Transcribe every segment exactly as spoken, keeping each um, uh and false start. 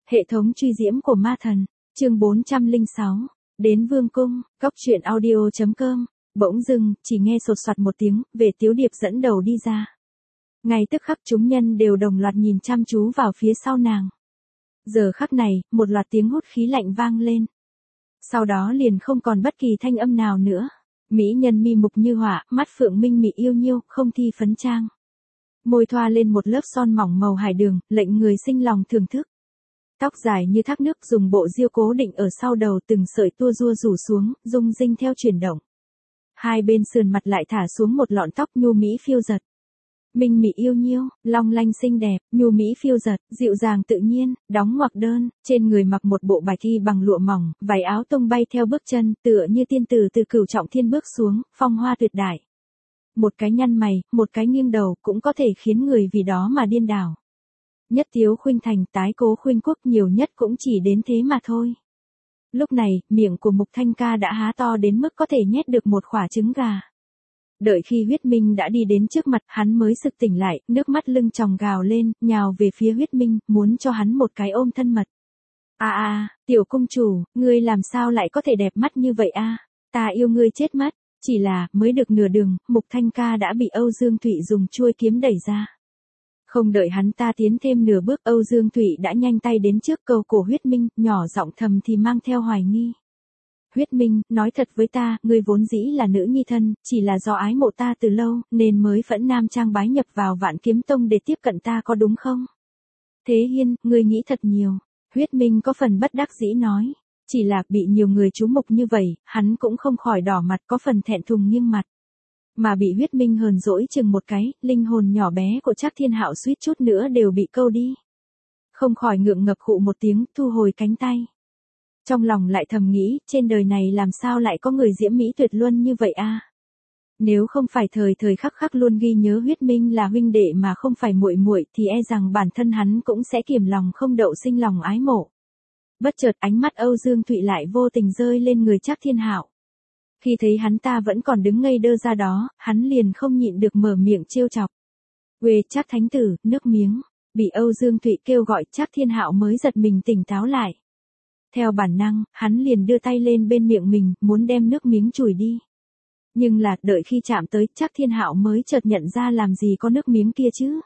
Hệ thống truy diễm của ma thần, chương bốn trăm lẻ sáu, đến vương cung, cóc truyện audio chấm com, bỗng dưng, chỉ nghe sột soạt một tiếng, về Tiếu Điệp dẫn đầu đi ra. Ngay tức khắc chúng nhân đều đồng loạt nhìn chăm chú vào phía sau nàng. Giờ khắc này, một loạt tiếng hút khí lạnh vang lên. Sau đó liền không còn bất kỳ thanh âm nào nữa. Mỹ nhân mi mục như họa, mắt phượng minh mị yêu nhiêu, không thi phấn trang. Môi thoa lên một lớp son mỏng màu hải đường, lệnh người sinh lòng thưởng thức. Tóc dài như thác nước dùng bộ diêu cố định ở sau đầu, từng sợi tua rua rủ xuống, rung rinh theo chuyển động. Hai bên sườn mặt lại thả xuống một lọn tóc nhu mỹ phiêu giật. Minh mị yêu nhiêu, long lanh xinh đẹp, nhu mỹ phiêu giật, dịu dàng tự nhiên, đóng ngoặc đơn, trên người mặc một bộ bài thi bằng lụa mỏng, váy áo tung bay theo bước chân, tựa như tiên tử từ cửu trọng thiên bước xuống, phong hoa tuyệt đại. Một cái nhăn mày, một cái nghiêng đầu cũng có thể khiến người vì đó mà điên đảo. Nhất Tiếu khuynh thành, tái Cố khuynh quốc, nhiều nhất cũng chỉ đến thế mà thôi. Lúc này, miệng của Mục Thanh Ca đã há to đến mức có thể nhét được một quả trứng gà. Đợi khi Huyết Minh đã đi đến trước mặt, hắn mới sực tỉnh lại, nước mắt lưng tròng gào lên, nhào về phía Huyết Minh, muốn cho hắn một cái ôm thân mật. A a, tiểu công chủ, ngươi làm sao lại có thể đẹp mắt như vậy a? Ta yêu ngươi chết mất. Chỉ là, mới được nửa đường, Mục Thanh Ca đã bị Âu Dương Thụy dùng chuôi kiếm đẩy ra. Không đợi hắn ta tiến thêm nửa bước, Âu Dương Thụy đã nhanh tay đến trước cầu cổ Huyết Minh, nhỏ giọng thầm thì mang theo hoài nghi. Huyết Minh, nói thật với ta, ngươi vốn dĩ là nữ nhi thân, chỉ là do ái mộ ta từ lâu, nên mới phẫn nam trang bái nhập vào Vạn Kiếm Tông để tiếp cận ta, có đúng không? Thế Hiên, ngươi nghĩ thật nhiều. Huyết Minh có phần bất đắc dĩ nói. Chỉ là bị nhiều người chú mục như vậy, hắn cũng không khỏi đỏ mặt, có phần thẹn thùng nghiêng mặt. Mà bị Huyết Minh hờn dỗi chừng một cái, linh hồn nhỏ bé của Trác Thiên Hạo suýt chút nữa đều bị câu đi. Không khỏi ngượng ngập khụ một tiếng, thu hồi cánh tay. Trong lòng lại thầm nghĩ, trên đời này làm sao lại có người diễm mỹ tuyệt luân như vậy a? Nếu không phải thời thời khắc khắc luôn ghi nhớ Huyết Minh là huynh đệ mà không phải muội muội, thì e rằng bản thân hắn cũng sẽ kiềm lòng không đậu sinh lòng ái mộ. Bất chợt ánh mắt Âu Dương Thụy lại vô tình rơi lên người Trác Thiên Hạo. Khi thấy hắn ta vẫn còn đứng ngây đơ ra đó, hắn liền không nhịn được mở miệng trêu chọc. Quê Trác thánh tử, nước miếng. Bị Âu Dương Thụy kêu gọi, Trác Thiên Hạo mới giật mình tỉnh táo lại. Theo bản năng, hắn liền đưa tay lên bên miệng mình, muốn đem nước miếng chùi đi. Nhưng là, đợi khi chạm tới, Trác Thiên Hạo mới chợt nhận ra làm gì có nước miếng kia chứ.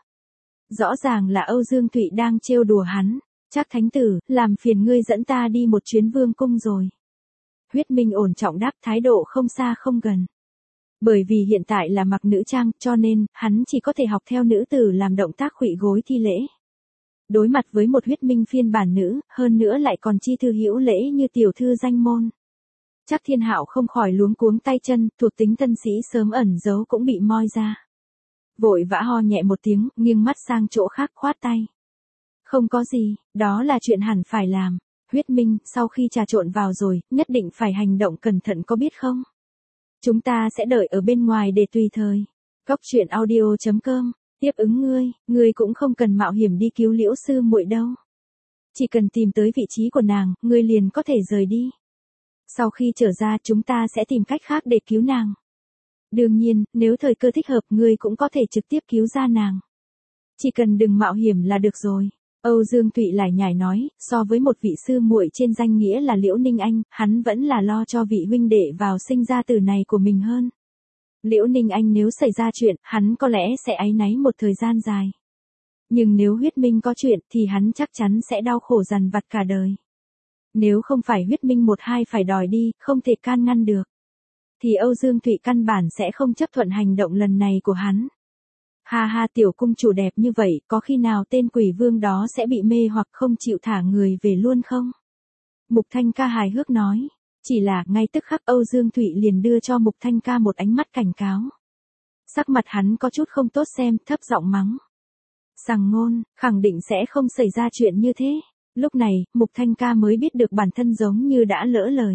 Rõ ràng là Âu Dương Thụy đang trêu đùa hắn. Trác thánh tử, làm phiền ngươi dẫn ta đi một chuyến vương cung rồi. Huyết Minh ổn trọng đáp, thái độ không xa không gần. Bởi vì hiện tại là mặc nữ trang, cho nên, hắn chỉ có thể học theo nữ tử làm động tác khuỵu gối thi lễ. Đối mặt với một Huyết Minh phiên bản nữ, hơn nữa lại còn chi thư hữu lễ như tiểu thư danh môn. Trác Thiên Hạo không khỏi luống cuống tay chân, thuộc tính tân sĩ sớm ẩn giấu cũng bị moi ra. Vội vã ho nhẹ một tiếng, nghiêng mắt sang chỗ khác khoát tay. Không có gì, đó là chuyện hẳn phải làm. Huyết Minh, sau khi trà trộn vào rồi, nhất định phải hành động cẩn thận có biết không? Chúng ta sẽ đợi ở bên ngoài để tùy thời. Cóc truyện audio chấm com, tiếp ứng ngươi, ngươi cũng không cần mạo hiểm đi cứu Liễu sư muội đâu. Chỉ cần tìm tới vị trí của nàng, ngươi liền có thể rời đi. Sau khi trở ra chúng ta sẽ tìm cách khác để cứu nàng. Đương nhiên, nếu thời cơ thích hợp ngươi cũng có thể trực tiếp cứu ra nàng. Chỉ cần đừng mạo hiểm là được rồi. Âu Dương Thụy lại nhải nói, so với một vị sư muội trên danh nghĩa là Liễu Ninh Anh, hắn vẫn là lo cho vị huynh đệ vào sinh ra tử này của mình hơn. Liễu Ninh Anh nếu xảy ra chuyện, hắn có lẽ sẽ áy náy một thời gian dài. Nhưng nếu Huyết Minh có chuyện thì hắn chắc chắn sẽ đau khổ dằn vặt cả đời. Nếu không phải Huyết Minh một hai phải đòi đi, không thể can ngăn được, thì Âu Dương Thụy căn bản sẽ không chấp thuận hành động lần này của hắn. Ha ha, tiểu cung chủ đẹp như vậy, có khi nào tên quỷ vương đó sẽ bị mê hoặc không chịu thả người về luôn không? Mục Thanh Ca hài hước nói. Chỉ là, ngay tức khắc Âu Dương Thụy liền đưa cho Mục Thanh Ca một ánh mắt cảnh cáo. Sắc mặt hắn có chút không tốt xem, thấp giọng mắng. Sằng ngôn, khẳng định sẽ không xảy ra chuyện như thế. Lúc này, Mục Thanh Ca mới biết được bản thân giống như đã lỡ lời.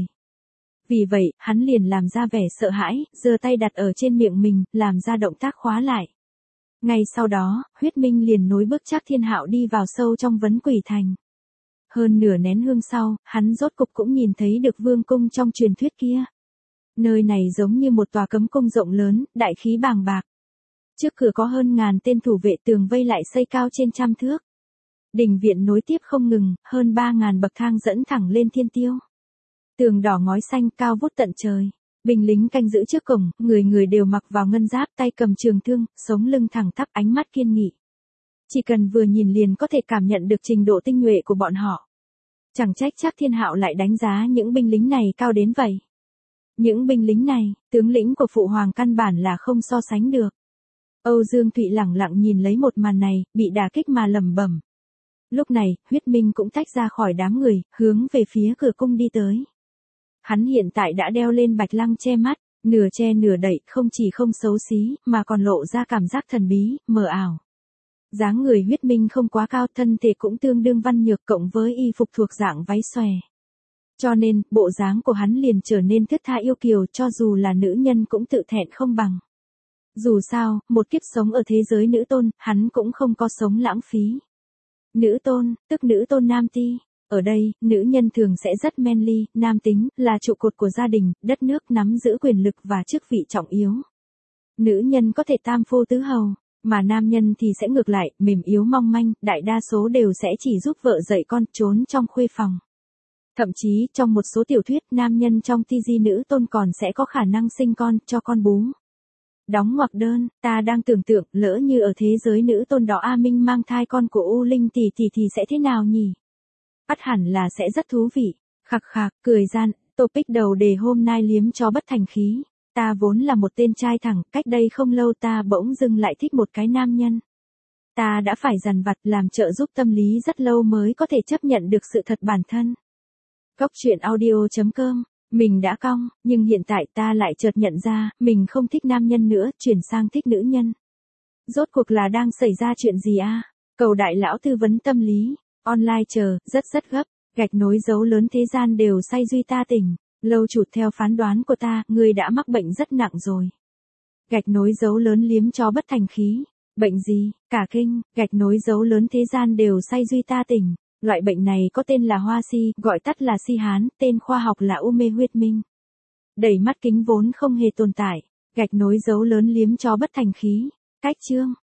Vì vậy, hắn liền làm ra vẻ sợ hãi, giơ tay đặt ở trên miệng mình, làm ra động tác khóa lại. Ngay sau đó, Huyết Minh liền nối bước Trác Thiên Hạo đi vào sâu trong Vấn Quỷ Thành. Hơn nửa nén hương sau, hắn rốt cục cũng nhìn thấy được vương cung trong truyền thuyết kia. Nơi này giống như một tòa cấm cung rộng lớn, đại khí bàng bạc. Trước cửa có hơn ngàn tên thủ vệ tường vây lại xây cao trên trăm thước. Đình viện nối tiếp không ngừng, hơn ba ngàn bậc thang dẫn thẳng lên thiên tiêu. Tường đỏ ngói xanh cao vút tận trời. Binh lính canh giữ trước cổng, người người đều mặc vào ngân giáp, tay cầm trường thương, sống lưng thẳng tắp, ánh mắt kiên nghị. Chỉ cần vừa nhìn liền có thể cảm nhận được trình độ tinh nhuệ của bọn họ. Chẳng trách Trác Thiên Hạo lại đánh giá những binh lính này cao đến vậy. Những binh lính này, tướng lĩnh của phụ hoàng căn bản là không so sánh được. Âu Dương Thụy lẳng lặng nhìn lấy một màn này, bị đả kích mà lẩm bẩm. Lúc này, Huyết Minh cũng tách ra khỏi đám người, hướng về phía cửa cung đi tới. Hắn hiện tại đã đeo lên bạch lăng che mắt, nửa che nửa đậy, không chỉ không xấu xí, mà còn lộ ra cảm giác thần bí, mờ ảo. Dáng người Huyết Minh không quá cao, thân thể cũng tương đương văn nhược, cộng với y phục thuộc dạng váy xòe. Cho nên, bộ dáng của hắn liền trở nên thướt tha yêu kiều, cho dù là nữ nhân cũng tự thẹn không bằng. Dù sao, một kiếp sống ở thế giới nữ tôn, hắn cũng không có sống lãng phí. Nữ tôn, tức nữ tôn nam ti. Ở đây, nữ nhân thường sẽ rất manly, nam tính, là trụ cột của gia đình, đất nước, nắm giữ quyền lực và chức vị trọng yếu. Nữ nhân có thể tam phu tứ hầu, mà nam nhân thì sẽ ngược lại, mềm yếu mong manh, đại đa số đều sẽ chỉ giúp vợ dạy con, trốn trong khuê phòng. Thậm chí, trong một số tiểu thuyết, nam nhân trong ti di nữ tôn còn sẽ có khả năng sinh con, cho con bú. Đóng ngoặc đơn, ta đang tưởng tượng, lỡ như ở thế giới nữ tôn đó A Minh mang thai con của U Linh tỷ tỷ thì sẽ thế nào nhỉ? Ắt hẳn là sẽ rất thú vị. Khạc khạc, cười gian, topic đầu đề hôm nay liếm cho bất thành khí. Ta vốn là một tên trai thẳng, cách đây không lâu ta bỗng dưng lại thích một cái nam nhân. Ta đã phải dằn vặt làm trợ giúp tâm lý rất lâu mới có thể chấp nhận được sự thật bản thân. Cốc truyện audio chấm com, mình đã cong, nhưng hiện tại ta lại chợt nhận ra, mình không thích nam nhân nữa, chuyển sang thích nữ nhân. Rốt cuộc là đang xảy ra chuyện gì a? Cầu đại lão tư vấn tâm lý, online chờ, rất rất gấp, gạch nối dấu lớn thế gian đều say duy ta tỉnh. Lâu Chụt theo phán đoán của ta, ngươi đã mắc bệnh rất nặng rồi. Gạch nối dấu lớn liếm cho bất thành khí. Bệnh gì? Cả kinh, gạch nối dấu lớn thế gian đều say duy ta tỉnh. Loại bệnh này có tên là Hoa Si, gọi tắt là Si Hán, tên khoa học là U Mê Huyết Minh. Đẩy mắt kính vốn không hề tồn tại. Gạch nối dấu lớn liếm cho bất thành khí. Cách chương.